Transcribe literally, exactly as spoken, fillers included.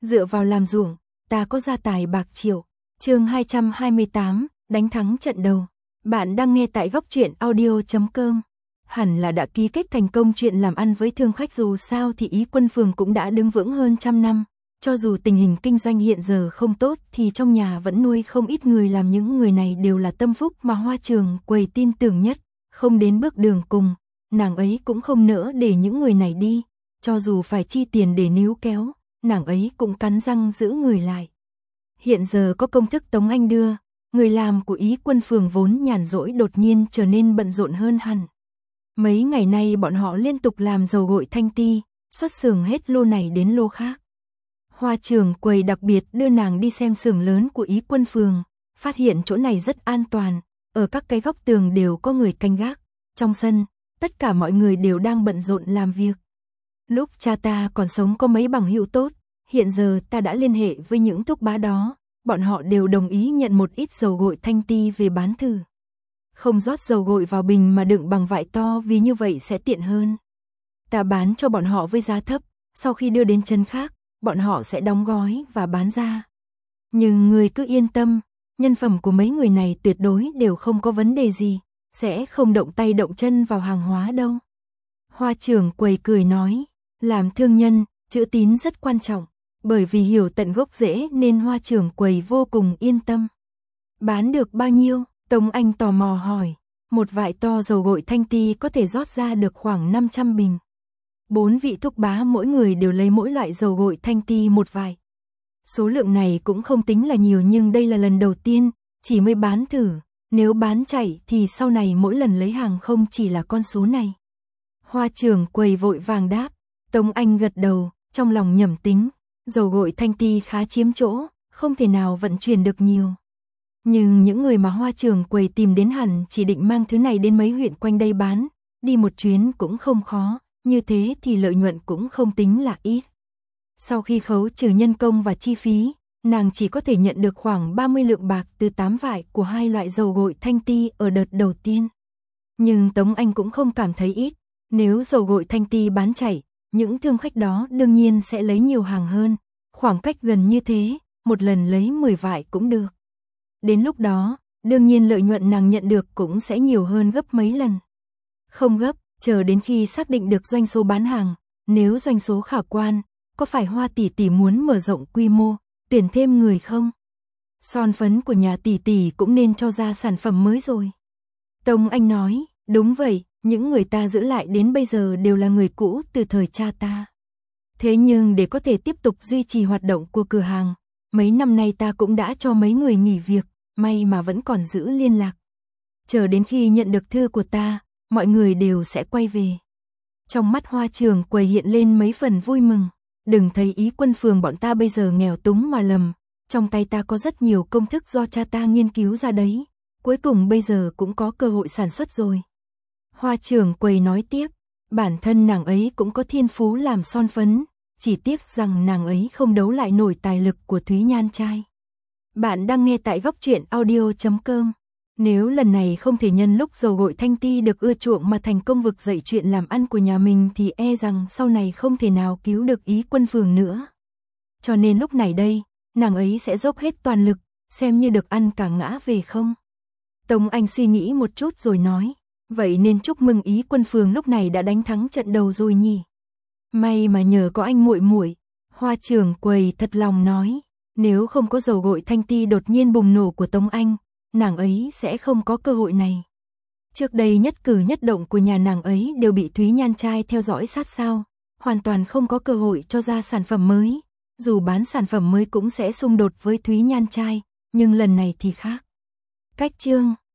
Dựa vào làm ruộng, ta có gia tài bạc triệu. Chương hai trăm hai mươi tám, đánh thắng trận đầu. Bạn đang nghe tại góc truyện audio chấm com. Hẳn là đã ký kết thành công chuyện làm ăn với thương khách, dù sao thì Ý Quân Phường cũng đã đứng vững hơn trăm năm. Cho dù tình hình kinh doanh hiện giờ không tốt thì trong nhà vẫn nuôi không ít người làm, những người này đều là tâm phúc mà Hoa Trường Quầy tin tưởng nhất. Không đến bước đường cùng, nàng ấy cũng không nỡ để những người này đi. Cho dù phải chi tiền để níu kéo, nàng ấy cũng cắn răng giữ người lại. Hiện giờ có công thức Tống Anh đưa, người làm của Ý Quân Phường vốn nhàn rỗi đột nhiên trở nên bận rộn hơn hẳn. Mấy ngày nay bọn họ liên tục làm dầu gội thanh ti, xuất xưởng hết lô này đến lô khác. Hoa Trường Quầy đặc biệt đưa nàng đi xem xưởng lớn của Ý Quân Phường, phát hiện chỗ này rất an toàn, ở các cái góc tường đều có người canh gác. Trong sân, tất cả mọi người đều đang bận rộn làm việc. Lúc cha ta còn sống có mấy bằng hữu tốt, hiện giờ ta đã liên hệ với những thúc bá đó, bọn họ đều đồng ý nhận một ít dầu gội thanh ti về bán thử. Không rót dầu gội vào bình mà đựng bằng vải to, vì như vậy sẽ tiện hơn. Ta bán cho bọn họ với giá thấp, sau khi đưa đến chân khác, bọn họ sẽ đóng gói và bán ra. Nhưng người cứ yên tâm, nhân phẩm của mấy người này tuyệt đối đều không có vấn đề gì, sẽ không động tay động chân vào hàng hóa đâu. Hoa Trường Quầy cười nói, làm thương nhân, chữ tín rất quan trọng, bởi vì hiểu tận gốc rễ nên Hoa Trường Quầy vô cùng yên tâm. Bán được bao nhiêu? Tống Anh tò mò hỏi. Một vại to dầu gội thanh ti có thể rót ra được khoảng năm trăm bình. Bốn vị thúc bá mỗi người đều lấy mỗi loại dầu gội thanh ti một vại. Số lượng này cũng không tính là nhiều, nhưng đây là lần đầu tiên, chỉ mới bán thử. Nếu bán chạy thì sau này mỗi lần lấy hàng không chỉ là con số này. Hoa Trường Quầy vội vàng đáp. Tống Anh gật đầu, trong lòng nhẩm tính, dầu gội thanh ti khá chiếm chỗ, không thể nào vận chuyển được nhiều. Nhưng những người mà Hoa Trường Quầy tìm đến hẳn chỉ định mang thứ này đến mấy huyện quanh đây bán, đi một chuyến cũng không khó, như thế thì lợi nhuận cũng không tính là ít. Sau khi khấu trừ nhân công và chi phí, nàng chỉ có thể nhận được khoảng ba mươi lượng bạc từ tám vải của hai loại dầu gội thanh ti ở đợt đầu tiên. Nhưng Tống Anh cũng không cảm thấy ít, nếu dầu gội thanh ti bán chạy, những thương khách đó đương nhiên sẽ lấy nhiều hàng hơn, khoảng cách gần như thế, một lần lấy mười vải cũng được. Đến lúc đó, đương nhiên lợi nhuận nàng nhận được cũng sẽ nhiều hơn gấp mấy lần. Không gấp, chờ đến khi xác định được doanh số bán hàng, nếu doanh số khả quan, có phải Hoa tỷ tỷ muốn mở rộng quy mô, tuyển thêm người không? Son phấn của nhà tỷ tỷ cũng nên cho ra sản phẩm mới rồi. Tống Anh nói, đúng vậy, những người ta giữ lại đến bây giờ đều là người cũ từ thời cha ta. Thế nhưng để có thể tiếp tục duy trì hoạt động của cửa hàng, mấy năm nay ta cũng đã cho mấy người nghỉ việc, may mà vẫn còn giữ liên lạc. Chờ đến khi nhận được thư của ta, mọi người đều sẽ quay về. Trong mắt Hoa Trường Quầy hiện lên mấy phần vui mừng. Đừng thấy Ý Quân Phường bọn ta bây giờ nghèo túng mà lầm, trong tay ta có rất nhiều công thức do cha ta nghiên cứu ra đấy, cuối cùng bây giờ cũng có cơ hội sản xuất rồi. Hoa Trường Quầy nói tiếp, bản thân nàng ấy cũng có thiên phú làm son phấn, chỉ tiếc rằng nàng ấy không đấu lại nổi tài lực của Thúy Nhan trai. Bạn đang nghe tại góc truyện audio chấm com. Nếu lần này không thể nhân lúc dầu gội thanh ti được ưa chuộng mà thành công vực dậy chuyện làm ăn của nhà mình thì e rằng sau này không thể nào cứu được Ý Quân Phường nữa. Cho nên lúc này đây, nàng ấy sẽ dốc hết toàn lực, xem như được ăn cả ngã về không. Tống Anh suy nghĩ một chút rồi nói, vậy nên chúc mừng Ý Quân Phường lúc này đã đánh thắng trận đầu rồi nhỉ. May mà nhờ có anh muội muội. Hoa Trường Quầy thật lòng nói, nếu không có dầu gội thanh ti đột nhiên bùng nổ của Tống Anh, nàng ấy sẽ không có cơ hội này. Trước đây nhất cử nhất động của nhà nàng ấy đều bị Thúy Nhan trai theo dõi sát sao, hoàn toàn không có cơ hội cho ra sản phẩm mới. Dù bán sản phẩm mới cũng sẽ xung đột với Thúy Nhan trai, nhưng lần này thì khác. Cách chương